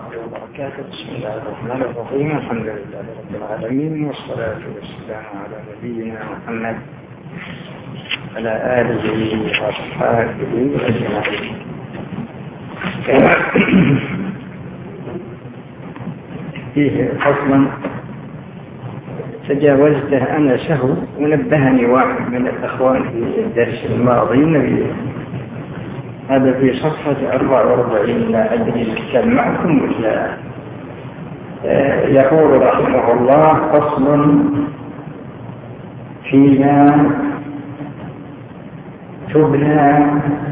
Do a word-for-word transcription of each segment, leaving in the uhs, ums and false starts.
وبركاته. بسم الله الرحمن الرحيم. الحمد لله رب العالمين، والصلاة والسلام على نبينا محمد على آله وأصحابه أجمعين. فيه فصل تجاوزته أنا سهو، ونبهني واحد من الأخوان في الدرس الماضي. هذا في صفحة أربعة وأربعين، لا أدري الكتاب معكم ولا. يقول رحمه الله: فصل فيما تبنى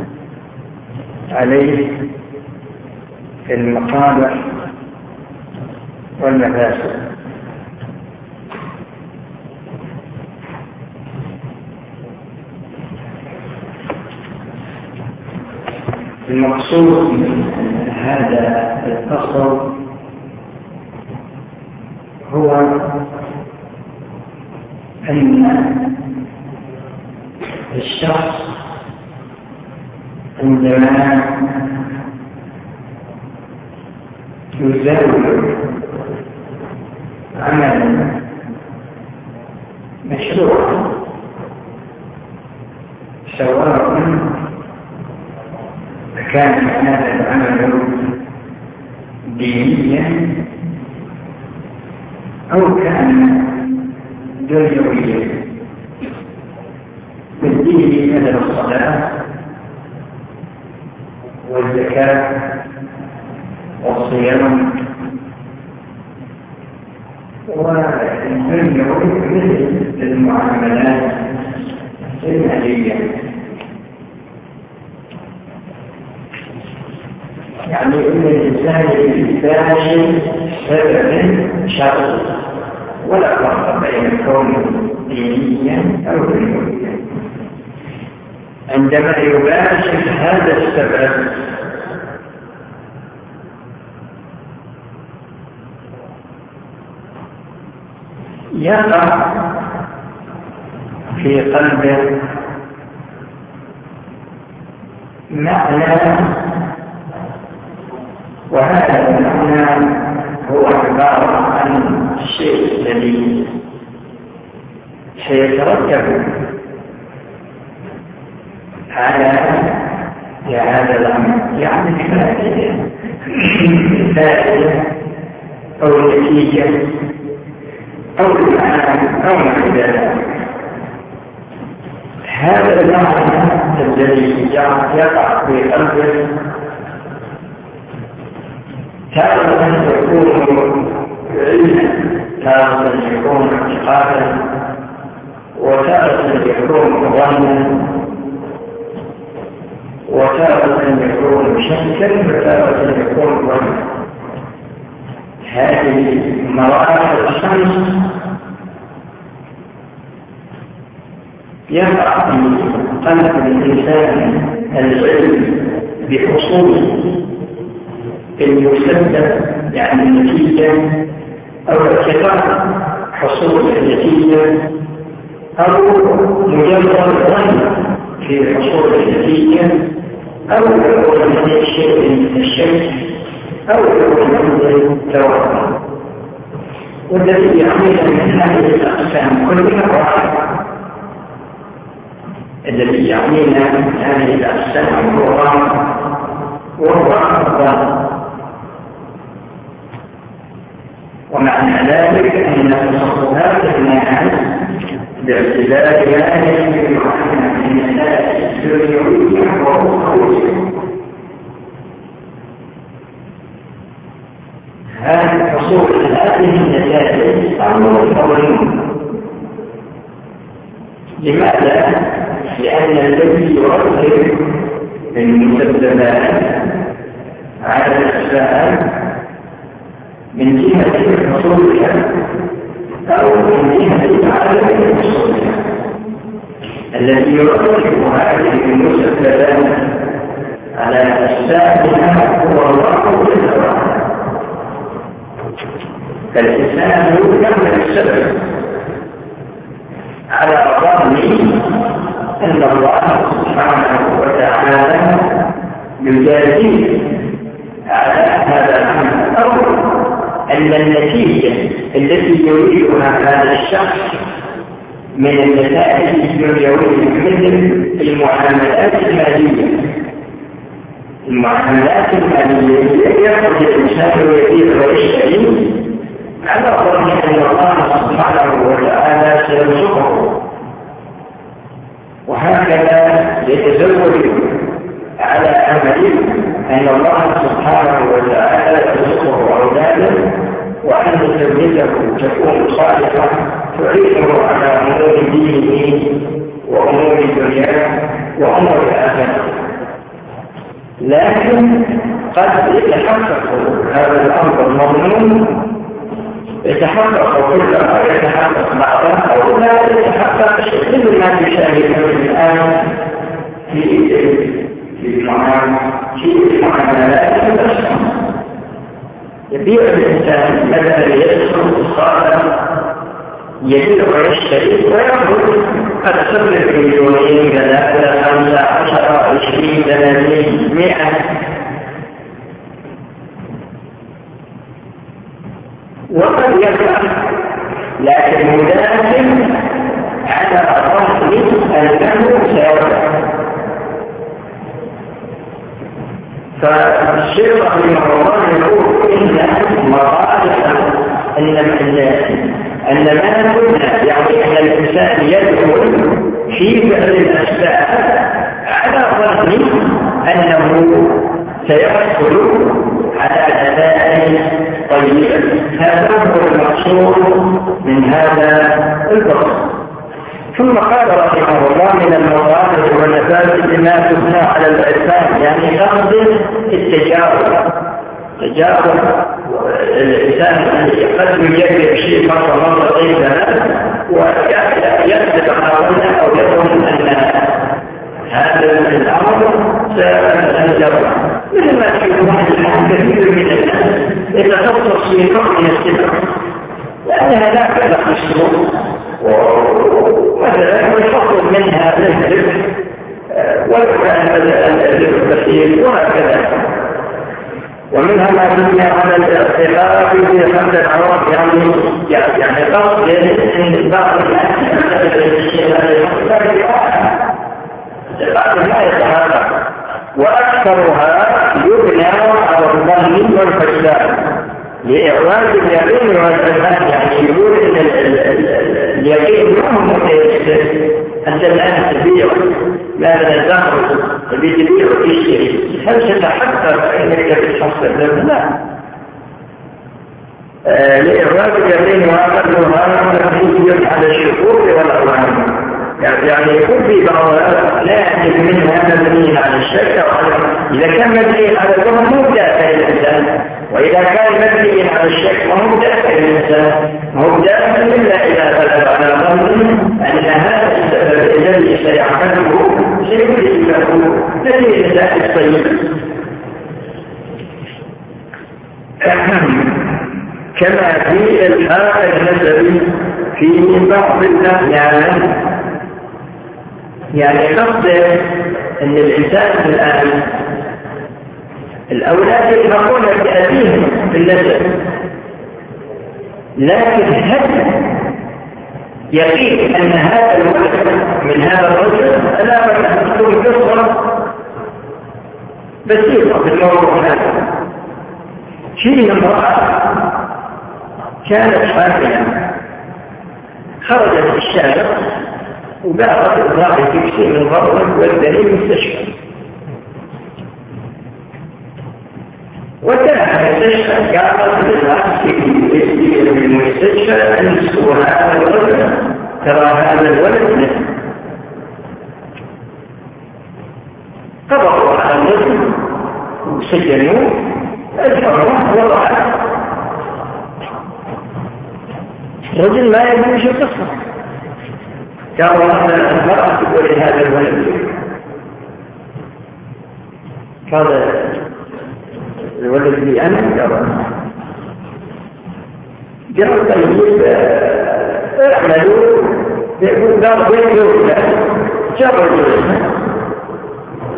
عليه في المصالح والمفاسد. المقصود من هذا الفصل هو أن الشخص عندما يزاول عملا مشروعا، سواء كان هذا العمل دينيا أو كان دنيويا. بالدين مثل الصلاة والزكاة والصيام، والدنيوي مثل المعاملات المالية. يعني إن الإنسان الثاني سبب شرعي، ولا فرق بين كونه دينيا أو دنيويا. عندما يباشر هذا السبب يقع في قلبه معنى، وهذا المعنى هو عبارة عن الشيء الذي سيترتب على هذا الأمر، يعني فائدة أو نتيجة أو المعنى أو معنى. هذا المعنى الذي يقع في قلبه تارة يكون علما، تارة يكون اعتقادا، وتارة يكون ظنا، وتارة يكون شكا، وتارة يكون ظنا. هذه مراحل الخمس يقع في قلب الإنسان العلم بحصول المسبب، يعني النتيجة، أو اعتقاد حصول النتيجة، أو مجرد ظن في حصول النتيجة، أو يكون من شيء من الشك، أو يكون من التوهم. والذي يحمل من هذه الأقسام كلها واحد. الذي يعنينا من هذه الأقسام هو وهو الظن. ومعنى ذلك أن تصرفات الناس باعتبار ذلك من الناس الدنيوية والأخروية، هذا حصول هذه النتائج أمر طويل. لماذا؟ لأن الذي يؤثر المسببات على الأسباب من جهة حصولها أو من جهة عدم حصولها، الذي يرتب هذه المسببات على أسبابها هو الله جل. فالإنسان يكمل السبب على ظن أن الله سبحانه وتعالى يجازيه على هذا العمل أو أن النتيجة التي يريدها هذا الشخص من النتائج الدنيوية مثل المعاملات المالية المعاملات المالية يأخذ الإنسان ويبيع ويشتري على ظن أن الله سبحانه وتعالى سيرزقه، وهكذا يتزوج على أمل أن الله سبحانه وتعالى يرزقه أولادا وأن زوجته تكون صالحة تعينه على أمور دينه وأمور دنياه وأمور آخرته. لكن قد يتحقق هذا الأمر المضمون، يتحقق كلما يتحقق بعضها أو لا يتحقق شيء مثل ما تشاهده الآن في في المعاملات البشرية. يبيع الإنسان مثلا يدخل الصالح يبيع ويشتري ويأخذ قد صرف مليونين ثلاثة خمسة عشرة عشرين ثلاثين مئة، وقد يفعل لكن ملازم على ظهر أنه سيرفع. فالشيخ رحمه الله يقول إن مصالح أن أن ما كنا يعني أن الإنسان يدخل في فعل الأسباب على ظن أنه سيحصل على أداء طيب. هذا هو المقصود من هذا الفصل. ثم قال رحمه الله من المصالح والمفاسد ما تبنى على الإنسان، يعني قصد التجارب تجارب الإنسان قد يجرب شيء مرة مرتين ثلاث ويكتب حاولنا أو يظن أن هذا الأمر سينجرب، مثل ما تشوف واحد الآن كثير من الناس يتخصص في نوع من السبب لأنها لا تبقى الشروط ومثلا يفضل منها الربح والكلام الكثير وهكذا. ومنها ما تبنى على الاعتقاد في خمس العوام، يعني يعني قصد ان بعض الناس لا يتحقق، واكثرها يبنى على الظن والفساد لإعراض اليقين والفساد. يعني يقول ان اليقين ما هو متيسر، انت الان تبيع ماذا تخرج تبي تبيع وتشتري، هل تتحقق انك تتحصل؟ لا. لإعراض اليقين وأقلها تفوز على الشكوك والأوهام، يعني يكون في بعض لا يحدث منها مبني على الشك، إذا كان مبني على الظن مو دافع الإنسان، وإذا كان مبني على الشك وهو دافع الإنسان هو دافع إلا إذا غلب على ظن أن هذا السبب الذي سيعمله سيكون له دليل الطيب. كما في الحاق النسبي في بعض الأحيان، يعني قصد أن الإنسان الآن الأولاد يتبقون بأبيهم في النسب، لكن هل يقين أن هذا الولد من هذا الرجل ألا فتكون قصة بسيطة في الموضوع هذا. شيء امرأة كانت حاملا خرجت في الشارع وباعت الراعي تكسي من ضرب والدليل مستشفى، وكان المستشفى قالت للناس في المستشفى أن يسوى هذا الولد، ترى هذا الولد قبضوا على الرجل وسجنوه الحرمة وضعه. الرجل ما يدري شو القصة، قالوا أن المرأة تقول هذا الولد، قال الولد لي أنا، قال طيب اعملوا، يقول قال وين يوكل جربوا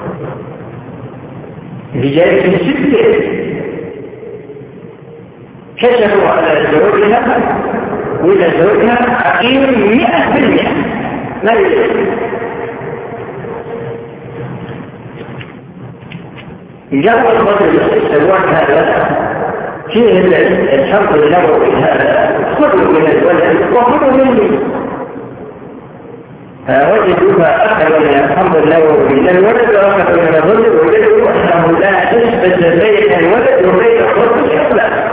اللي جاي في الستة كشفوا على زوجها وإلى زوجها حقيم مئة بالمئة لا يجب. جاءوا الرجل الزواج هذا فيه الحمد النبوي هذا خذوا من الولد وخذوا مني، فوجدوها أخذوا من الحمد النبوي من الولد وأخذوا من الرجل وجدوا أنه لا نسبة بين الولد وبين الرجل إطلاقا.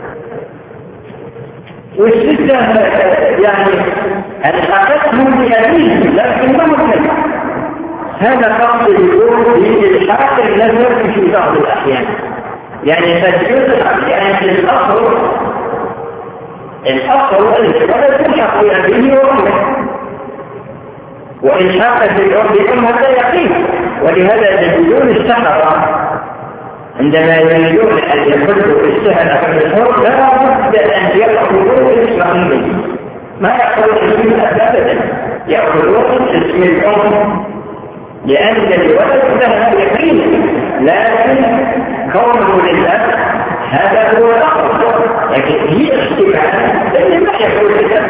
والستة يعني ألحقتهم بأبيه لكن ما ممكن. هذا قصد يكون في الحق النظر في بعض الأحيان، يعني تجوز الأحيان الأصل الأصل الولد تلحق بأبيه وأمه، وإن حقت الأرض هذا يقين. ولهذا يجوزون السحرة عندما يريدون أن يخرجوا السحر في الحر لا بد أن يأخذوا اسم أمه، ما يأخذوا اسم أبدا، يأخذوا اسم الأم، لأن الولد لها يقين. لكن كونه لله هذا هو الأصل، لكن هي اجتماع لأن ما يقول لله.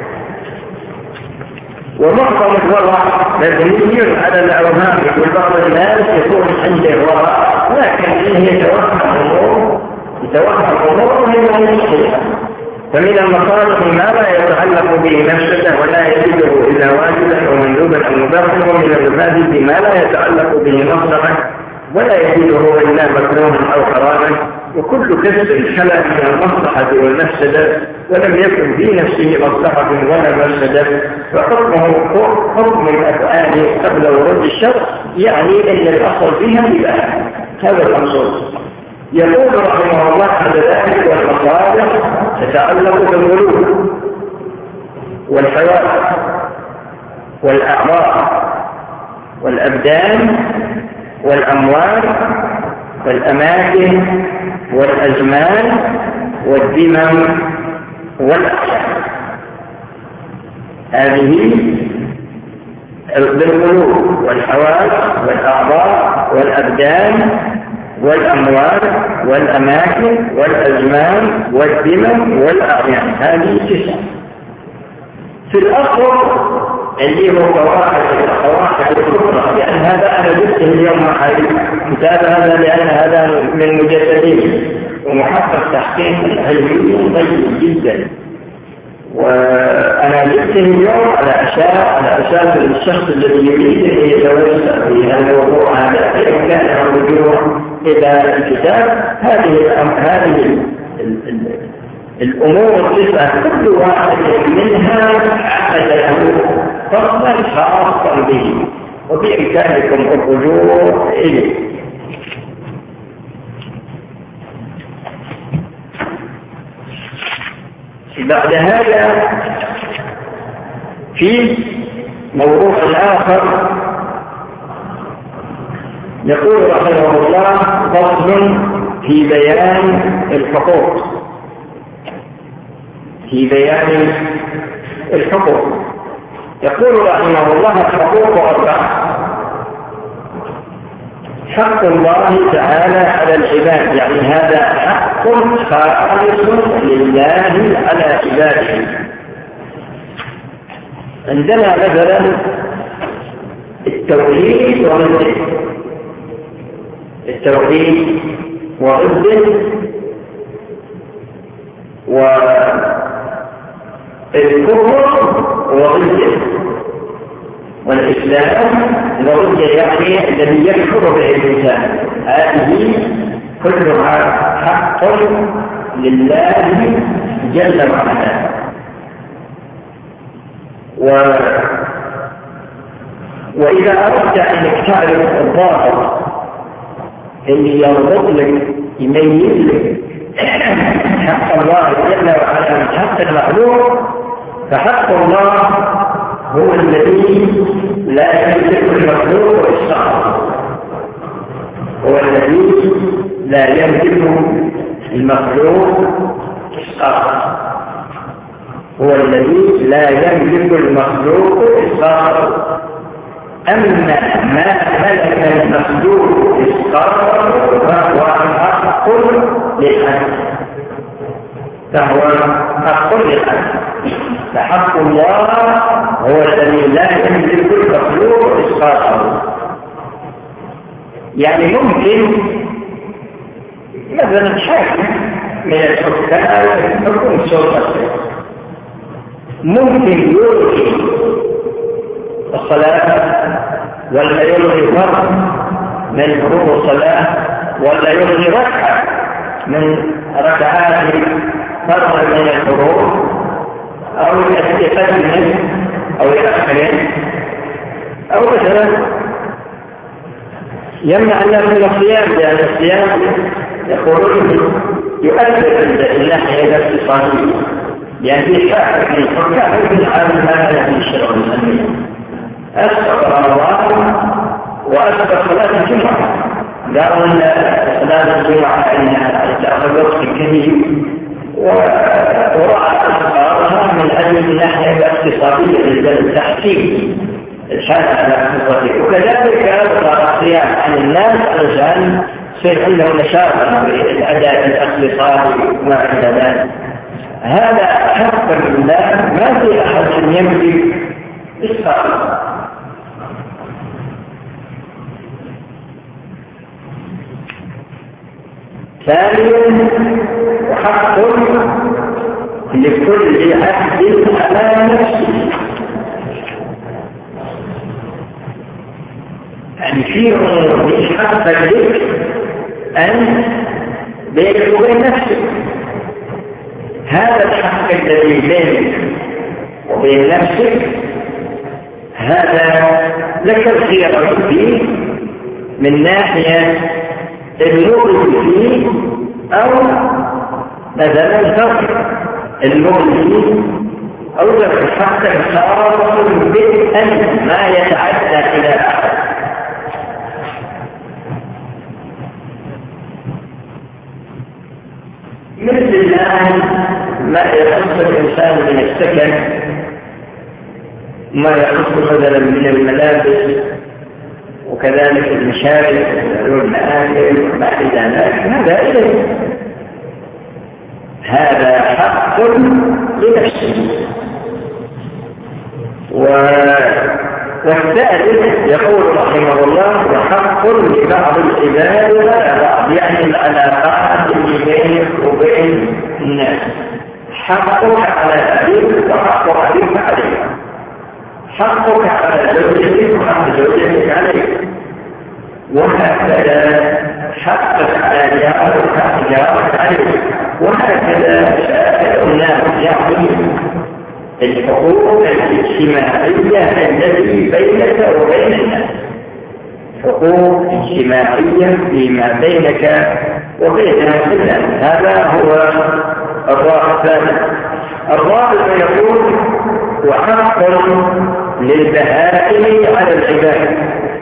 ومعظم الورع مبني على الأوهام، وبعض الناس يكون عنده ورع لكن إنه يتوهم الأمور يتوهم الأمور وهي مشكلة. فمن المصالح ما لا يتعلق به مفسدة ولا يجده إلا واجبا ومندوبا أو مباحا، ومن المفاسد ما لا يتعلق به مصلحة ولا يجده إلا مكروها أو حراما. وكل كسب خلا من المصلحة والمفسدة ولم يكن في نفسه مصلحة ولا مفسدة فحكمه حكم الأفعال قبل ورود الشرع، يعني أن الأصل فيها إباحة. هذا المقصود. يقول رحمه الله على ذلك والمصالح تتعلق بالملوك والحيوان والأعراض والأبدان والأموال والأماكن والأزمان والذمم والأحيان. هذه بالملوك والحواس والأعضاء والأبدان والأموال والأماكن والأزمان والذمم والأعيان، هذه تسعة. في الأصل اللي هو قواعد القواعد الكبرى، لأن هذا أنا جبته اليوم على كتاب هذا لأن هذا من مجددين ومحقق تحقيق علمي طيب جدا، وأنا جبته اليوم على أساس على أساس الشخص الذي يريد أن يتوسع في هذا الموضوع هذا إن كان الرجوع إلى الكتاب. هذه هذه الأمور التسعة كل واحد منها عقد له فصلا خاصا به، وبإمكانكم الرجوع إليه. بعد هذا في موضوع آخر يقول رحمه الله فصل في بيان الحقوق في بيان الحقوق يقول رحمه الله الحقوق أربعة: حق الله تعالى على العباد، يعني هذا حق خالص لله على عباده. عندنا مثلا التوحيد والرد، التوحيد والرد والكفر والرد والإسلام والرد، يعني الذي يكفر به الإنسان. هذه كلها حق لله جل وعلا. و... وإذا أردت أنك تعرف الضابط اللي يربط لك يميز لك حق الله جل وعلا من حق المخلوق، فحق الله هو الذي لا يملك المخلوق إسقاطه، هو الذي لا يملك المخلوق إسقاطه، هو الذي لا يملك المخلوق إسقاطه. أما ما ملك المخلوق إسقاطه فهو حق للحق، فهو حق للعبد. فحق الله هو الذي لا يملك المخلوق إسقاطه. يعني ممكن مثلا حاكم من الحكام يكون سلطته ممكن يلغي الصلاة ولا يلغي فرض من فروض الصلاة ولا يلغي ركعة من ركعات فرض من الفروض أو يستقدم أو يأخر أو مثلا يمنع الناس من الصيام، لأن الصيام يقولون يؤثر الناحية الاقتصادية، يعني في شاعر في الحكام في العالم هذا في الشرع الإسلامي أسقط رمضان وأسقط صلاة الجمعة، قالوا أن صلاة الجمعة أنها تأخذ وقت كبير ورأى أسقاطها من أجل الناحية الاقتصادية للتحكيم الحالة على الاقتصادية. وكذلك صار الصيام عن الناس علشان يصير عندهم نشاط في الأداء الاقتصادي وما إلى ذلك. هذا حق لله ما في أحد يملك إسقاطه. ثانيا حق لكل عبد على نفسه، يعني في أمور حق لك أن بينك وبين نفسك. هذا الحق الذي بينك وبين نفسك هذا لك الخيار فيه من ناحية المؤمن فيه أو مثلا ترك المؤمن فيه أو ترك حق خاص بأن ما يتعدى إلى أحد. مثل الآن ما يخص الإنسان من السكن، ما يخص مثلا من الملابس وكذلك المشارب والمآكل وما إلى ذلك، هذا إليه، هذا حق لنفسه. والثالث يقول رحمه الله وحق لبعض العباد ولا بعض، يعني العلاقات اللي بينك وبين الناس حقك على أبيك وحق أبيك عليك، حقك على زوجتك وحق زوجتك عليك، وهكذا حقك على جارك وحق جارك عليك، وهكذا سائر الناس يعني الحقوق الاجتماعية التي بينك وبين الناس، حقوق اجتماعية فيما بينك وبين الناس. هذا هو الرابع الثالث. الرابع يقول وحق للبهائم على العباد.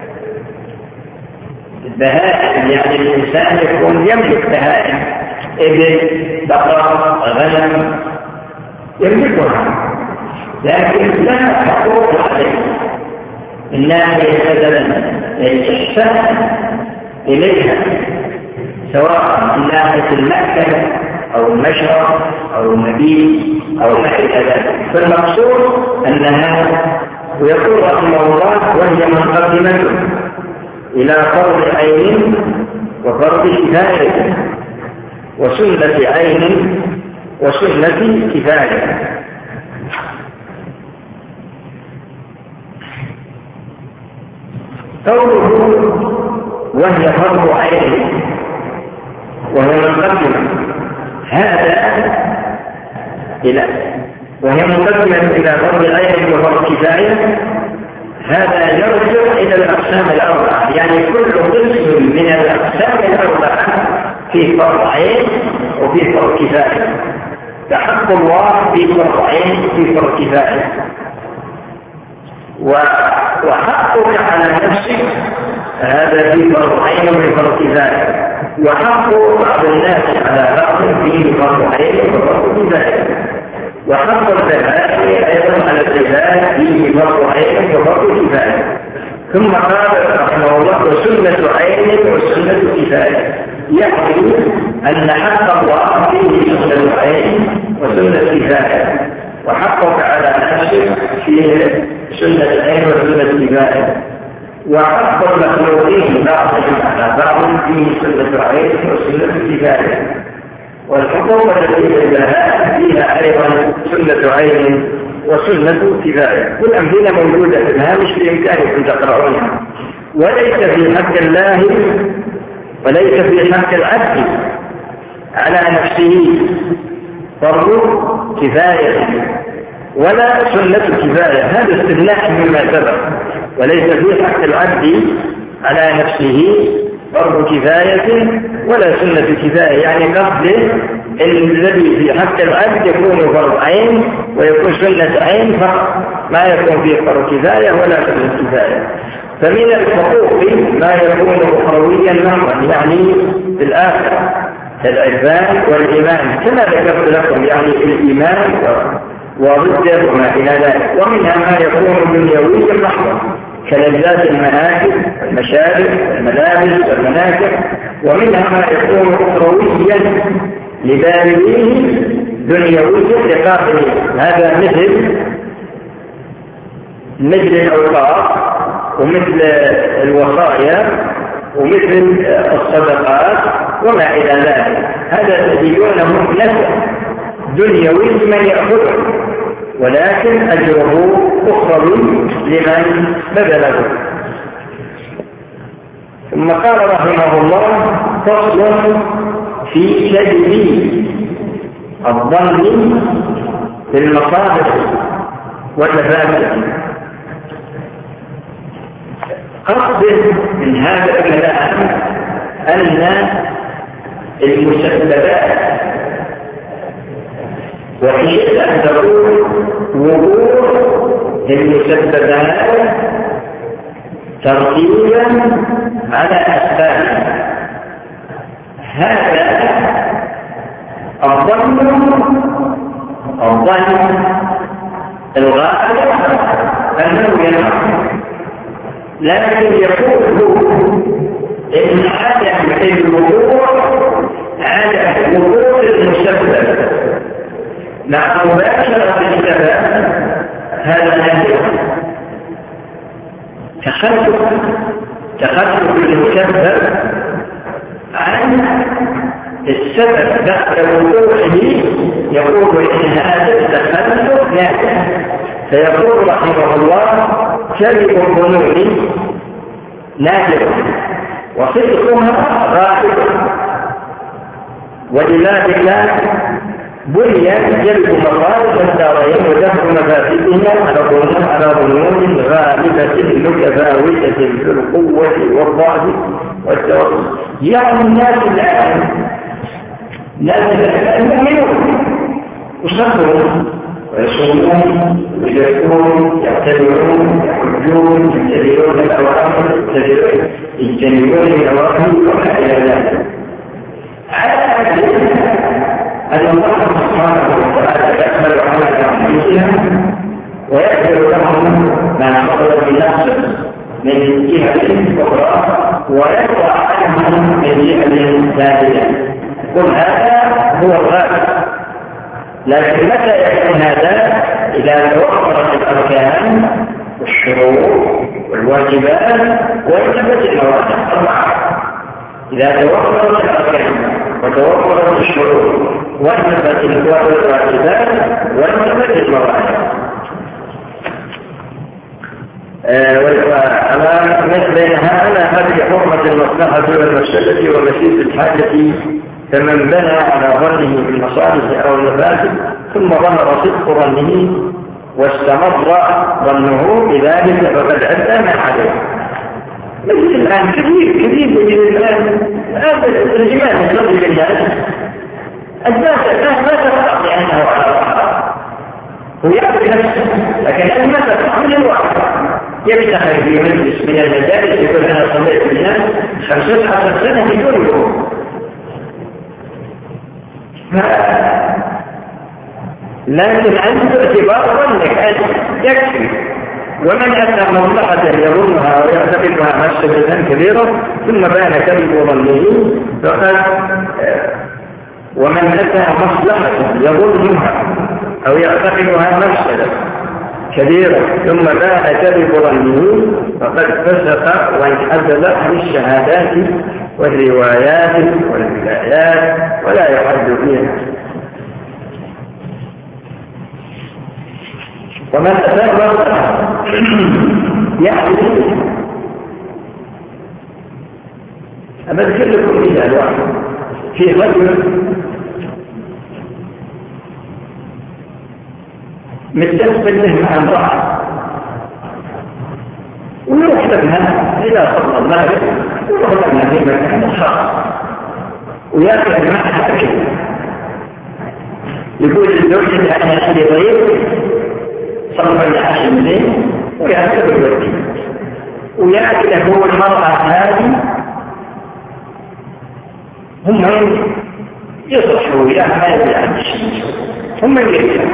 البهائم يعني الإنسان يكون يملك بهائم، إبل، بقر، غنم يملكها، لكن لا حقوق عليه من ناحية مثلا الإحسان إليها، سواء من ناحية المأكل أو المشرب أو المبيت أو ما إلى ذلك. فالمقصود أنها، ويقول رحمه الله وهي مقدمة إلى فرض عين وفرض كفاية وسنة عين وسنة كفاية. قوله وهي فرض عين وهي مقدمة هذا إلى وهي مقدمة إلى فرض عين وفرض كفاية، هذا يرجع إلى الأقسام الأربعة، يعني كل قسم من الأقسام الأربعة في فرض عين وفي فرض كفاية. فحق الله في فرض عين في فرض كفاية، وحقك على نفسك هذا في فرض عين وفي فرض كفاية، وحق بعض الناس على بعض في فرض عين وفرض كفاية، وحق البهائم أيضا على العباد فيه فرض عين وفرض كفاية. ثم قال رحمه الله وسنة عين وسنة كفاية، يعني أن حق الله فيه سنة عين كفاية، وحقق على نفسه في سنة العين وسنة الكفاية، وحق المخلوقين بعضهم على بعض في سنة العين وسنة الكفاية، والحقوق التي لها فيها أيضا سنة عين وسنة كفاية. والأمثلة موجودة في الهامش بإمكانكم تقرؤونها. وليس في حق الله وليس في حق العبد على نفسه فرض كفاية ولا سنة كفاية، هذا استثناء مما سبق. وليس في حق العبد على نفسه فرض كفاية ولا سنة كفاية، يعني قصده الذي في حق العبد يكون فرض عين ويكون سنة عين فقط، ما يكون فيه فرض كفاية ولا سنة كفاية. فمن الحقوق ما يكون أخرويا محضا، يعني في الآخرة العرفان والإيمان كما ذكرت لكم، يعني الإيمان وضده وما إلى ذلك. ومنها ما يكون دنيويا محضا كلذات المآكل المشارب الملابس والمناكب، ومنها ما يكون أخرويا لبالغيه دنيويا لقابله. هذا مثل مثل الأوقاف ومثل الوصايا ومثل الصدقات وما إلى ذلك. هذا تجدونه نفع دنيوي لمن يأخذه، ولكن أجره أخروي لمن بذله. ثم قال رحمه الله: فصل في تجديد الظن في المصالح والمفاسد. قصده من هذا الكلام أن المسببات وحيث أن تكون وقوع المسببات ترتيبا على أسباب. هذا الظن الظن الغالب أنه ينعم، لكن يقول إن عدم الوقوع عدم وقوع المسبب مع مباشرة السبب هذا نادر. تخلف تخلف المسبب عن السبب بعد وقوعه يقول إن هذا التخلف نادر. فيقول رحمه الله: كذب الظنون نادر وصدقها غالب، ولله بالله بني جلب مصالح الدارين ودفع مفاسدهما على ظنون على ظنون غالبة متفاوتة في القوة والضعف والتوسط. يعني الناس الآن الناس الآن يؤمنون وصبرون ويصومون ويذكرون يعتبرون يحجون يجتنبون الأوامر يجتنبون الأوامر وما إلى ذلك. على أن الله سبحانه وتعالى يقبل على أنفسهم ويقبل لهم ما حصل بنفسه من جهة أخرى ويقطع عنهم من جهة ثانية. كل هذا هو الغالب. لكن متى يكون هذا؟ إذا توفرت الأركان والشروط والواجبات وانتفت الموانع أربعة. إذا توفرت الأركان وتوفرت الشروط وانتفت الواجبات وانتفت الموانع. على مثل هذا هذه حرمة المصلحة والمفسدة ومسيس الحاجة، فمن بنى على ظنه بالمصالح أو المفاسد ثم ظهر صدق ظنه واستمر ظنه بذلك فقد أدى ما عليه. مثل الآن كثير كثير من الآن هذا الرجال يصلي بالناس الناس الناس ما تفرق لأنه على الأحرار هو يعرف نفسه، لكن الناس ما تفرق من الواحد يفتخر في مجلس من المجالس يقول أنا صليت بالناس خمسة عشر سنة بدون يوم. لكن أنت اعتبار ظنك أن يكفي، ومن أتى مصلحة يظنها ويعتقدها مفسدة كبيرة ثم بان كذب ظنه فقد ومن أتى مصلحة يظنها أو يعتقدها مفسدة كبيرة ثم باع كذب ظنه فقد فسق وانحدث عن الشهادات والروايات والولايات ولا يحد فيها. ومن أسر يعني أذكر لكم مثال واحد. في رجل متسبب مع امرأة ويروح لها إذا صلى المغرب ويروح لها في مكان خاص ويأكل معها أكل. يقول لزوجته أنا عندي ضيف صلى العشاء الليل ويأكل الوردي ويأكل هو المرأة هذه هم يصرحوا إلى ما يبعد هم يجب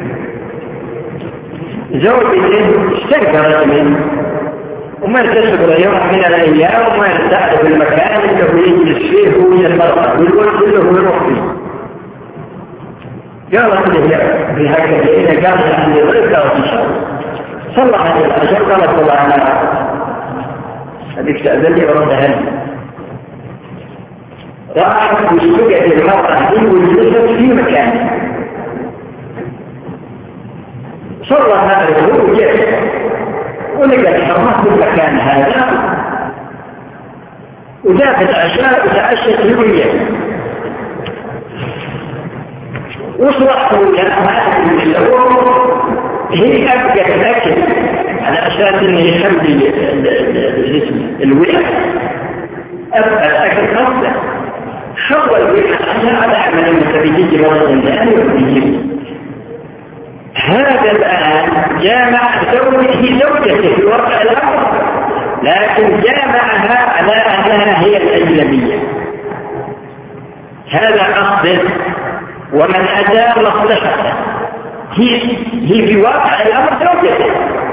زوجته استنكرت منه وما تشكر يوم من الأيام وما يرتاح في المكان اللي يجلس فيه وهي المرأة والولد له يروح فيه. قالت له في هكذا إذا قالت عندي ضيف أو تشعر صلى عليه العشاء قالت الله أنا هذيك تأذني وردها لي. راحت واشتقت المرأة دي وجلست في مكان صلى هذا وجلس ولقى الحرمات في المكان هذا وذاك عشاء وتعشت هوية وصلحت هي أبقى الأكل على أساس أنه يخلي الجسم الوعي أبقى الأكل نفسه حول الوعي على عمل المتبجيج مرض الآن والبجيج. هذا الآن جامع زوجته زوجته في واقع الأمر لكن جامعها على أنها هي الأجنبية. هذا قصده ومن أدى مصلحته هي هي في واقع الأمر زوجته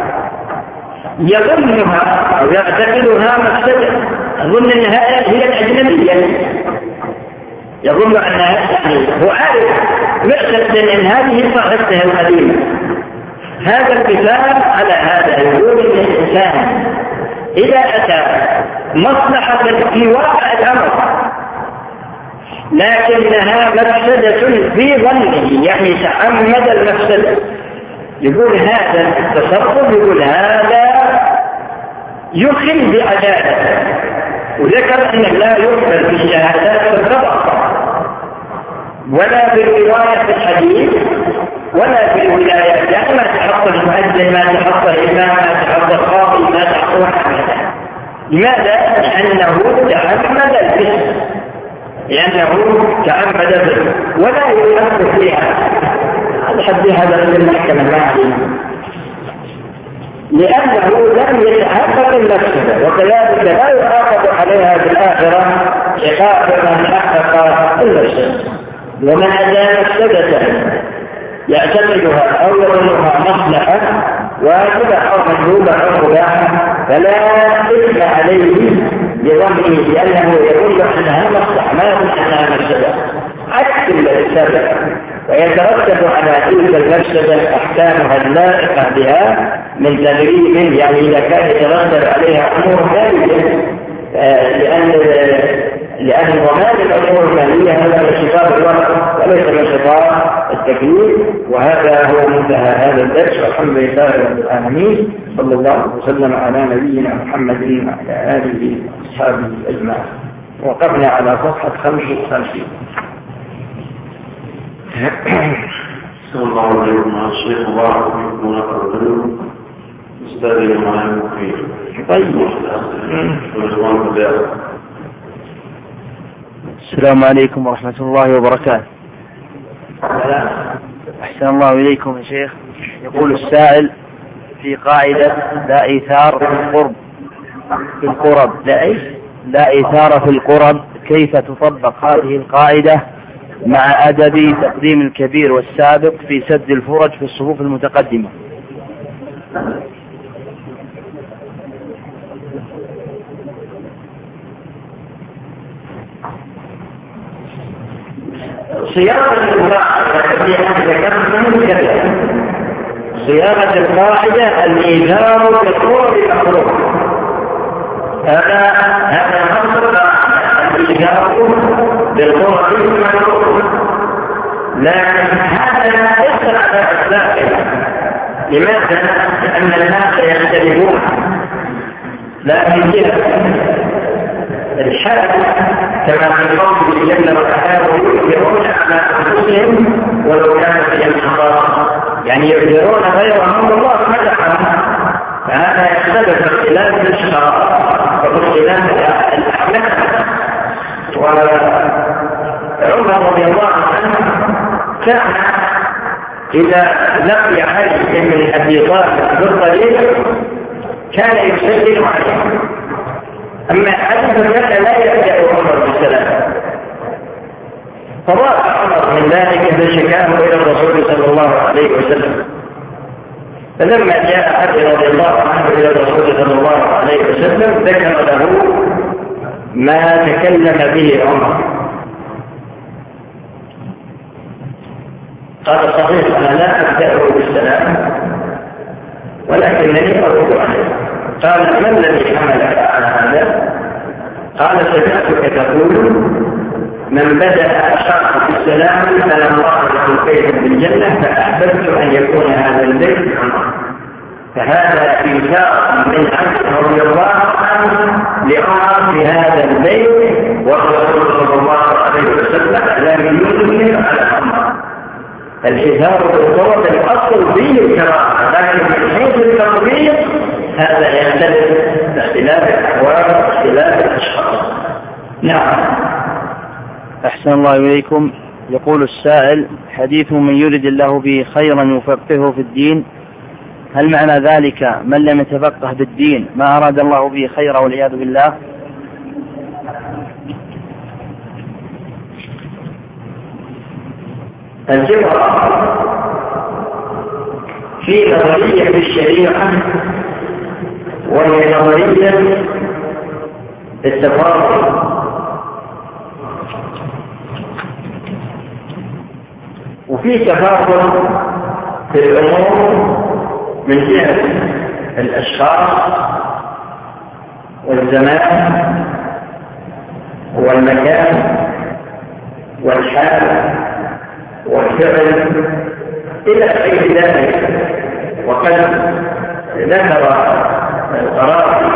يظنها أو يعتقدها مفسدة يظن أنها هي الأجنبية يظن أنها هو عارف معتقدا أن هذه صاحبته القديمة. هذا الكتاب على هذا يقول أن الإنسان إذا أتى مصلحة في واقع الأمر لكنها مفسدة في ظنه يعني تعمد المفسدة يقول هذا التصرف يقول هذا يخل بعدالته. وذكر أنه لا يقبل في الشهادات في الخبر ولا في الرواية في الحديث ولا في الولايات يعني ما تحصل المؤذن ما تحصل الإمام ما تحصل القاضي ما تحصل حمدا. لماذا؟ لأنه تعمد الفسق لأنه تعمد الفسق ولا يحصل فيها الحد هذا من المحكمة المعلمة لأنه لم يتحقق المفسدة وكذلك لا يعاقب عليها في الآخرة عقاب من حقق المفسدة. ومن أدى مفسدة يعتقدها أو يظنها مصلحة واجبة أو مندوبة أو مباحة فلا إثم عليه بظنه لأنه يظن أنها مصلحة ما يظن أنها مفسدة عكس الذي سبق ويترتب على تلك المفسدة أحكامها اللائقة بها من تغريب يعني إذا كان يترتب عليها أمور ثانية لأن لأن ضمان الأمور المالية هذا من خطاب الوقت وليس من خطاب التكليف. وهذا هو منتهى هذا الدرس والحمد لله رب العالمين صلى الله وسلم على نبينا محمد وعلى آله وأصحابه أجمعين. وقفنا على صفحة خمسة وخمسين. صلى الله عليه وسلم الشيخ الله ونقر استاذي معنا في طيب. السلام عليكم ورحمة الله وبركاته. أحسن الله إليكم يا شيخ. يقول السائل في قاعدة لا إيثار في القرب في القرب لا إيش لا إيثار في القرب كيف تطبق هذه القاعدة مع أدب تقديم الكبير والسابق في سد الفرج في الصفوف المتقدمة؟ صياغة المراعاة التي ذكرت من كذا صياغة القاعدة الإيثار بالقرب المكروه، هذا هذا نص القاعدة الإيثار بالقرب المكروه، لكن هذا ليس على إطلاقه. لماذا؟ لأن الناس يختلفون، لكن جهة الحال كما في قوله جل وعلا يؤثرون على أنفسهم ولو كان فيهم خطأ، يعني يؤثرون غيرهم الله مدحهم، فهذا يختلف اختلاف الأشخاص واختلاف الأحلام. وعمر رضي الله عنه كان إذا لقي علي من أبي طالب بالطريق كان يسلم عليه، أما علي فكان لا يبدأ عمر بالسلام، فضاق عمر من ذلك فشكاه إلى الرسول صلى الله عليه وسلم. فلما جاء علي رضي الله عنه إلى الرسول صلى الله عليه وسلم ذكر له ما تكلم به عمر. قال صحيح أنا لا أبدأه بالسلام ولكنني أرد عليه. قال ما الذي حملك على هذا؟ قال سمعتك تقول من بدأ شرط بالسلام فلا الله له بيت بالجنة، فأحببت أن يكون هذا البيت عمر. فهذا إيثار من علي رضي الله عنه لعمر في هذا البيت، والرسول صلى الله عليه وسلم لم يؤثر على عمر. الإيثار بالقرب الأصل فيه الكراهة، لكن من حيث التطبيق هذا يختلف باختلاف الأحوال واختلاف الأشخاص. نعم. أحسن الله إليكم. يقول السائل: حديث من يرد الله به خيرا يفقهه في الدين، هل معنى ذلك من لم يتفقه بالدين ما أراد الله به خيرا والعياذ بالله؟ الجواب في نظرية في الشريعة، وهي نظرية التفاضل، وفي تفاضل في الأمور من جهة الأشخاص والزمان والمكان والحال والفعل إلى غير ذلك. وقد ذكر القرار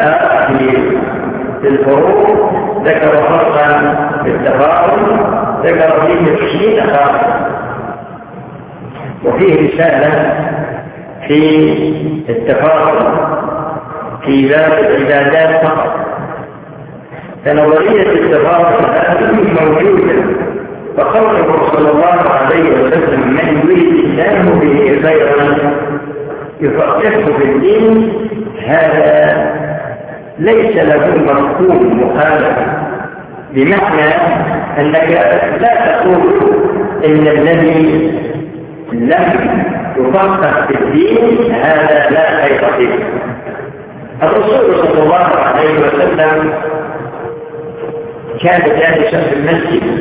في الفروق، ذكر فرقا في التفاضل، ذكر فيه عشرين فرقا، وفيه رسالة في التفاضل في باب العبادات فقط. فنظرية التفاضل هذه موجودة، فقوله صلى الله عليه وسلم من يريد الله به خيرا يفقهه في الدين، هذا ليس له مفهوم مخالفة، بمعنى أنك لا تقول إن الذي لم يفقه في الدين هذا لا خير فيه. الرسول صلى الله عليه وسلم كان جالسا في المسجد،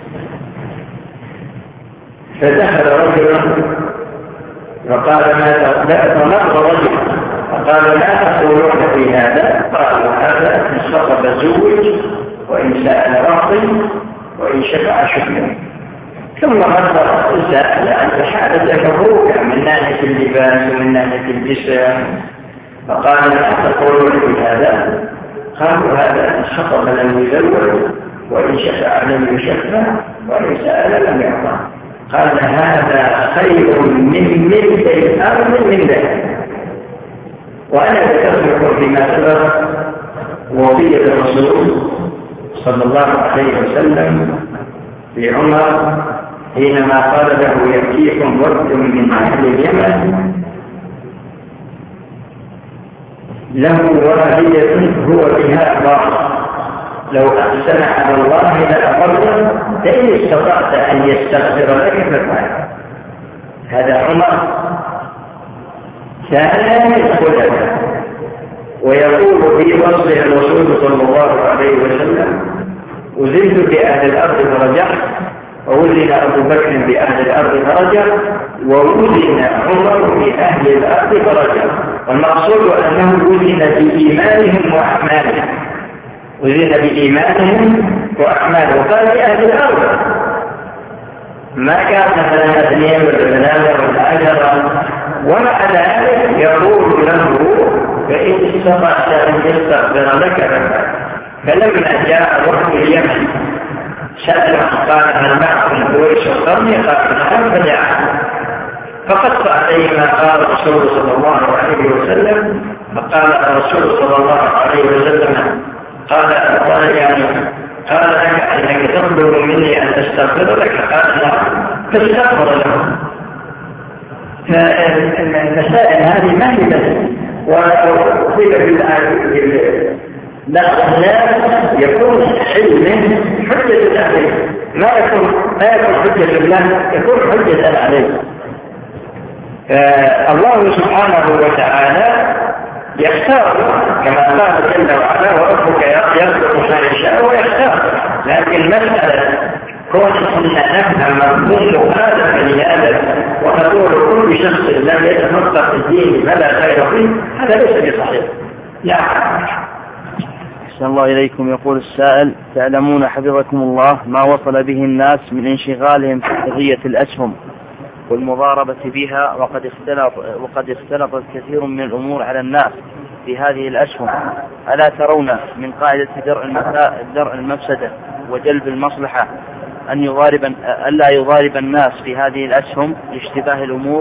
فدخل رجل فقال ما تنظر رجل فقال لا تقولون في هذا؟ قالوا هذا إن صطب زوج وإن سأل راضي وإن شفع شكرا. ثم نظر سأل عن حالة الروح من ناحية اللباس ومن ناحية الجسم، فقال لا تقولون في هذا؟ قالوا هذا إن صطب لم يزوج وإن شفع لم يشفع وإن سأل لم يعطى. قال هذا خير من ملك الأرض من ذلك. وأنا ذكرت فيما سبق وصية الرسول صلى الله عليه وسلم لعمر حينما قال له يأتيكم رجل من أهل اليمن له والدة هو بها باطل، لو أحسن على الله لأقره، فإن استطعت أن يستغفر لك فافعل. هذا عمر كان يدخلها ويقول في وصف الرسول صلى الله عليه وسلم: أزلت بأهل الأرض فرجعت ووزن أبو بكر بأهل الأرض درجة ووزن عمر بأهل الأرض درجة، والمقصود أنه وزن بإيمانهم وأعمالهم، وزن بإيمانهم وأعمالهم، وقال بأهل الأرض، ما كان مثلا اثنين ولا ثلاثة ولا عشرة، ومع ذلك يقول له فإن استطعت أن يستغفر لك فافعل. فلما جاء وفد اليمن سأل قال هل معكم قويس القرن؟ قال نعم، فدعا فقص عليه ما قال الرسول صلى الله عليه وسلم، فقال الرسول صلى الله عليه وسلم قال قال يعني قال لك أنك تطلب مني أن أستغفر لك؟ قال نعم، فاستغفر له. فالمسائل هذه ما هي بس وأصيب بالآية لا الناس يكون علمه حجة عليه، ما يكون ما يكون حجة الله، يكون حجة عليه. الله سبحانه وتعالى يختار كما قال جل وعلا وربك يخلق ما يشاء ويختار، لكن مسألة كون أن نفهم مفهوم هذا بني آدم ونقول كل شخص لم يتفقه في الدين فلا خير فيه، هذا ليس بصحيح. يعني أحسن الله إليكم. يقول السائل: تعلمون حفظكم الله ما وصل به الناس من انشغالهم في قضية الأسهم والمضاربة بها، وقد اختلط وقد اختلط كثير من الأمور على الناس في هذه الأسهم. ألا ترون من قاعدة درء المفسدة وجلب المصلحة أن يضارب ألا يضارب الناس في هذه الأسهم لاشتباه الأمور؟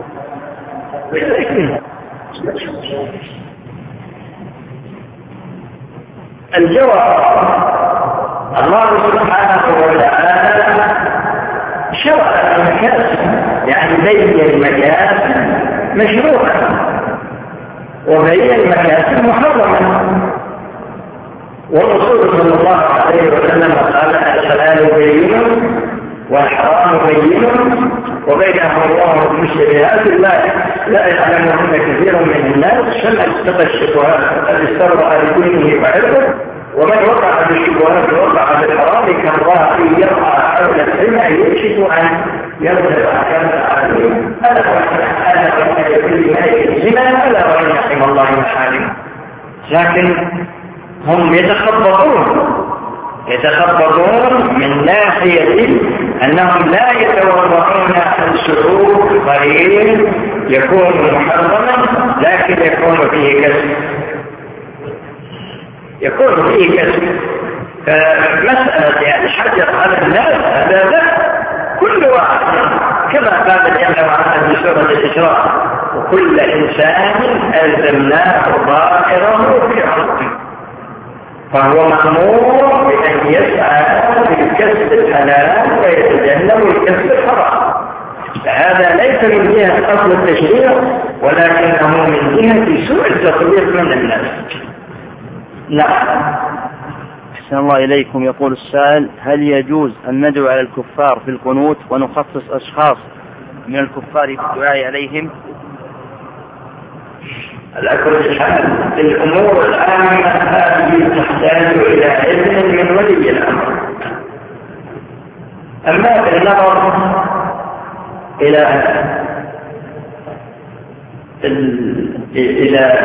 الجواب: الله سبحانه وتعالى شرع المكاسب، يعني بين المكاسب مشروعة وبين المكاسب محرمة، والرسول صلى الله عليه وسلم قال: الحلال بين والحرام بين وبينهما الله المشتبهات لا لا يعلمهن كثير من الناس، فمن اتقى الشبهات فقد استبرأ لدينه وعرضه، ومن وقع بالشبهات وقع بالحرام كالراعي يرعى حول الحمى يكشف عن يرتفع كالعالم. ألا وأنا وأنا لكل ملك زنا ألا وإن رحم الله محارمه. لكن هم يتخبطون يتخبطون من ناحية أنهم لا يتوضعون عن سلوك قليل يكون محرما لكن يكون فيه كسب يكون فيه كسب فمسألة يعني حجر على الناس هذا لا، كل واحد كما قال جل وعلا في سورة الإسراء: وكل إنسان ألزمناه طائره في عنقه، فهو مأمور بأن يسعى بالكسب الحلال ويتجنب الكسب الحرام. فهذا ليس من جهة أصل التشريع ولكنه من جهة سوء التطبيق من الناس. نعم. أحسن الله إليكم. يقول السائل: هل يجوز أن ندعو على الكفار في القنوت ونخصص أشخاص من الكفار في الدعاء عليهم؟ على كل حال الأمور الآن هذه تحتاج إلى إذن من ولي الأمر. أما بالنظر إلى إلى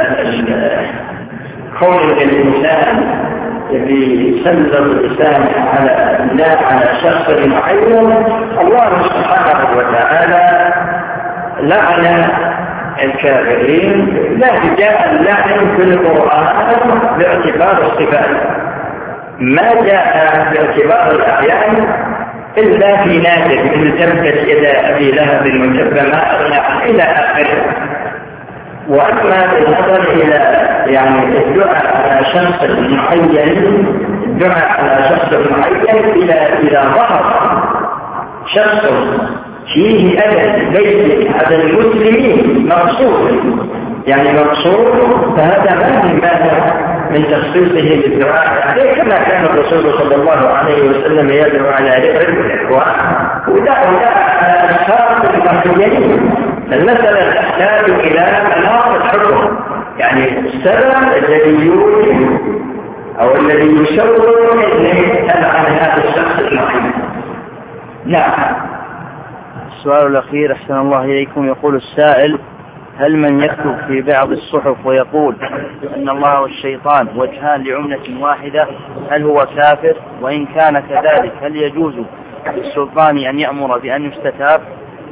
كون الإنسان يسلط اللسان على لا على شخص معين، الله سبحانه وتعالى لعن الكافرين. لا جاء اللعن في القرآن باعتبار الصفات، ما جاء باعتبار الأعيان إلا في نادر، من تبت يدا أبي لهب وتب ما أغنى عنه إلى آخره. وأما بالنظر إلى يعني الدعاء على شخص معين، الدعاء على شخص معين إلى إلى ظهر شخص فيه أذى بين على المسلمين مقصود، يعني مقصود، فهذا ما في مانع من تخصيصه بالدعاء عليه، كما كان الرسول صلى الله عليه وسلم يدعو على رفق الإخوان ودعوا على أشخاص المعينين. المسألة تحتاج إلى مناط الحكم، يعني السبب الذي يوجد أو الذي يشوق إليه تبع هذا الشخص المعين. نعم. السؤال الأخير أحسن الله إليكم، يقول السائل: هل من يكتب في بعض الصحف ويقول أن الله والشيطان وجهان لعملة واحدة هل هو كافر؟ وإن كان كذلك هل يجوز للسلطان أن يأمر بأن يستتاب؟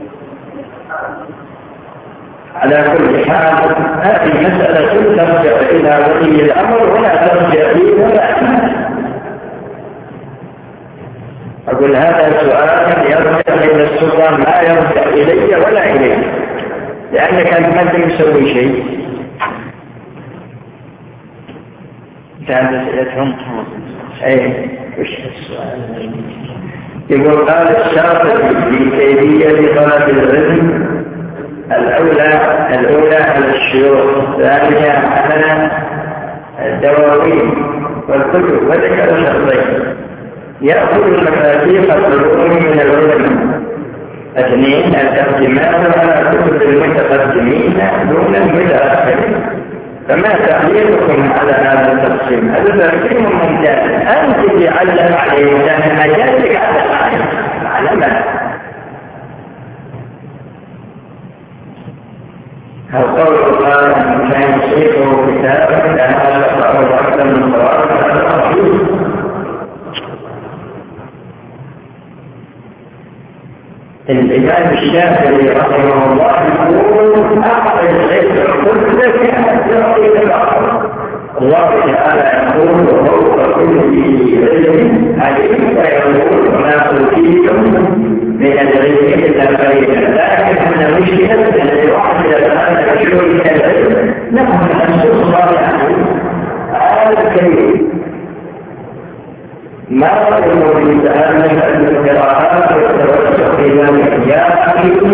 على كل حال هذه مسألة ترجع إلى ولي الأمر ولا ترجع لي ولا أنا. أقول هذا سؤال يرجع إلى السلطان لا يرجع إلي ولا إليه، لأنك أنت ما تسوي شيء. كانت أسئلتهم أي وش السؤال؟ يقول قال الشاطبي في كيفية طلب العلم: الأولى الأولى على الشيوخ، الثانية على الدواوين والكتب، وذكر شرطين: يأخذ المفاتيح العلوم من العلماء، اثنين التقديمات على كتب المتقدمين دون المتأخرين. فما تعليقكم على هذا التقسيم؟ هذا تقسيم ممتاز، أنت تعلم عليه لأن مجالك على ما هل قول قال أن كان يصيبه كتابا كان هذا يقرأه أكثر من قراءة هذا صحيح. الإمام الشافعي رحمه الله يقول: أعطي العلم كلك يعطيك الآخر. الله تعالى يقول: وفوق كل علم عليم، ويقول: وما أوتيتم من العلم إلا قليلا. لكن من مشكلة أن الواحد الآن يشعر من العلم نحن ننسى الله عنه هذا الكريم. ما رأيكم في تأمل أن القراءات والتوسع في ذلك جاء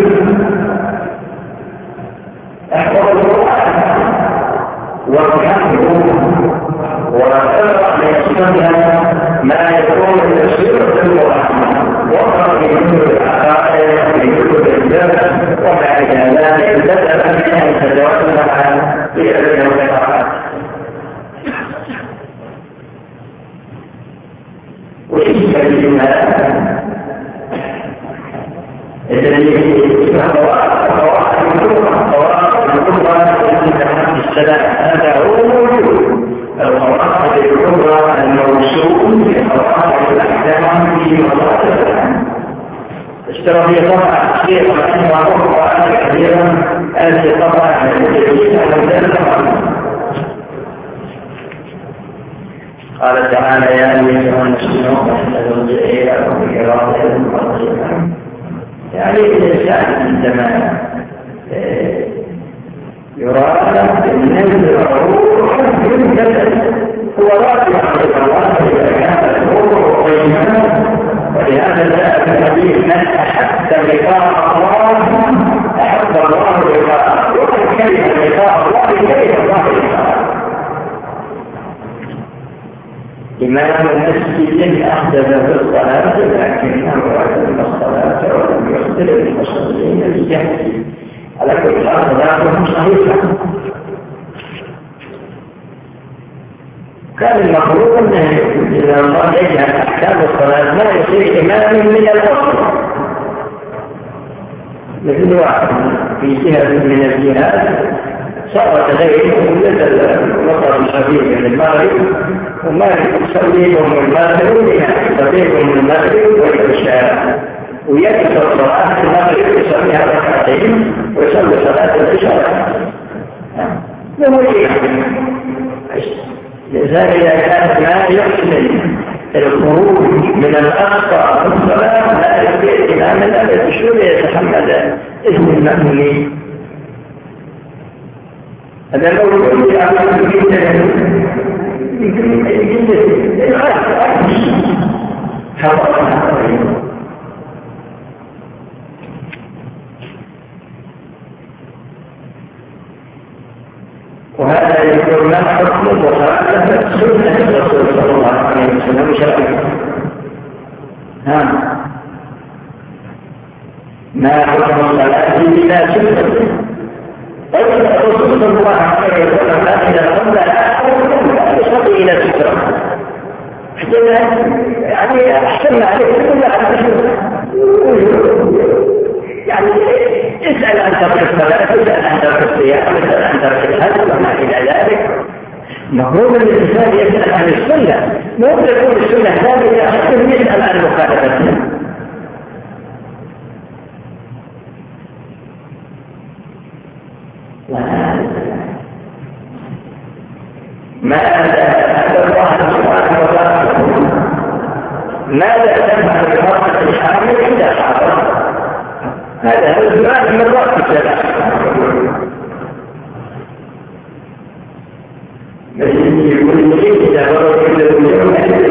احفظ القرآن واركبه وأقرأ ليصنع ما يكون يصير في القرآن، واقرأ في كتب العقائد في كتب الدرس، وبعد ذلك بدأ من أن تتوسع في علم القراءات. وإيش كلمة الذي قواعد قواعد الكبرى قواعد الكبرى السلام هذا هو موجود. القواعد الكبرى الموصول بقواعد الأحكام في مصادر اشترى في طبعا كثيرا رحمه الله كثيرا هذه طبعا التي قال تعالى: يا أيها المسلمون احمدوا بإياكم بكرامة المقدمة. يعني الإنسان عندما يراد بالنزل الروح من جسد هو راجع عن الله إذا كان الروح والإيمان. ولهذا جاء في الحديث: من أحب لقاء الله أحب الله لقاءه، ومن كره لقاء الله كره الله لقاءه. إمام المسجد أحدث في الصلاة لكنه أتم الصلاة ولم يخبر المصلين بجهله. على كل حال صلاتهم صحيحة. كان المفروض أن إذا الله يجعل أحكام الصلاة ما يصير إمام من الأصل، مثل واحد في جهة من الجهات صار تغير ونزل مطر خفيف من المغرب وما يصليهم المغرب يصليهم المغرب والعشاء، ويكسر صلاة المغرب يصليها ركعتين ويصلي صلاة العشاء. لذلك إذا كانت ما يحسن الخروج من الأخطاء في الصلاة لا يستطيع إماما أن يتحمل إثم المأمومين. هذا لو يقول لي أعلم جدا يمكن جدا حرام. وهذا يقول ما حكم وخالفة سنة الرسول صلى الله عليه وسلم شرعا. ها ما حكم الصلاة بلا سنة؟ أيضا الرسول صلى الله عليه وسلم لا إذا قمنا لا يصلي إلى سترة يعني أحسن عليه كل على سنة يعني اسأل عن ترك الصلاة، اسأل عن ترك الصيام، اسأل عن ترك الحج وما إلى ذلك. مفروض أن الإنسان يسأل عن السنة، مو يكون السنة ثابتة أحسن يسأل عن مخالفتها. ماذا الله سبحانه وتعالى ماذا تفعل بالمرأة الحامل إذا حاضر؟ هذا هو السؤال من رأس السلام. يقول لي إذا ضرب كل يوم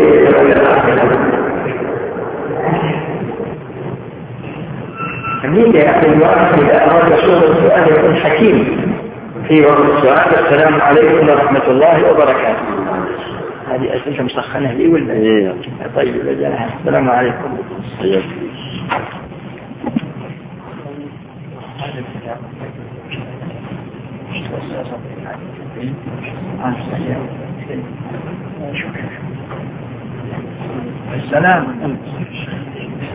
أمين يا أخي الواحد إذا أراد شغل السؤال يكون حكيم في وقت السؤال. السلام عليكم ورحمة الله وبركاته. هذه أسئلة مسخنة لي ولا إيه؟ طيب لجنها. السلام عليكم. السلام.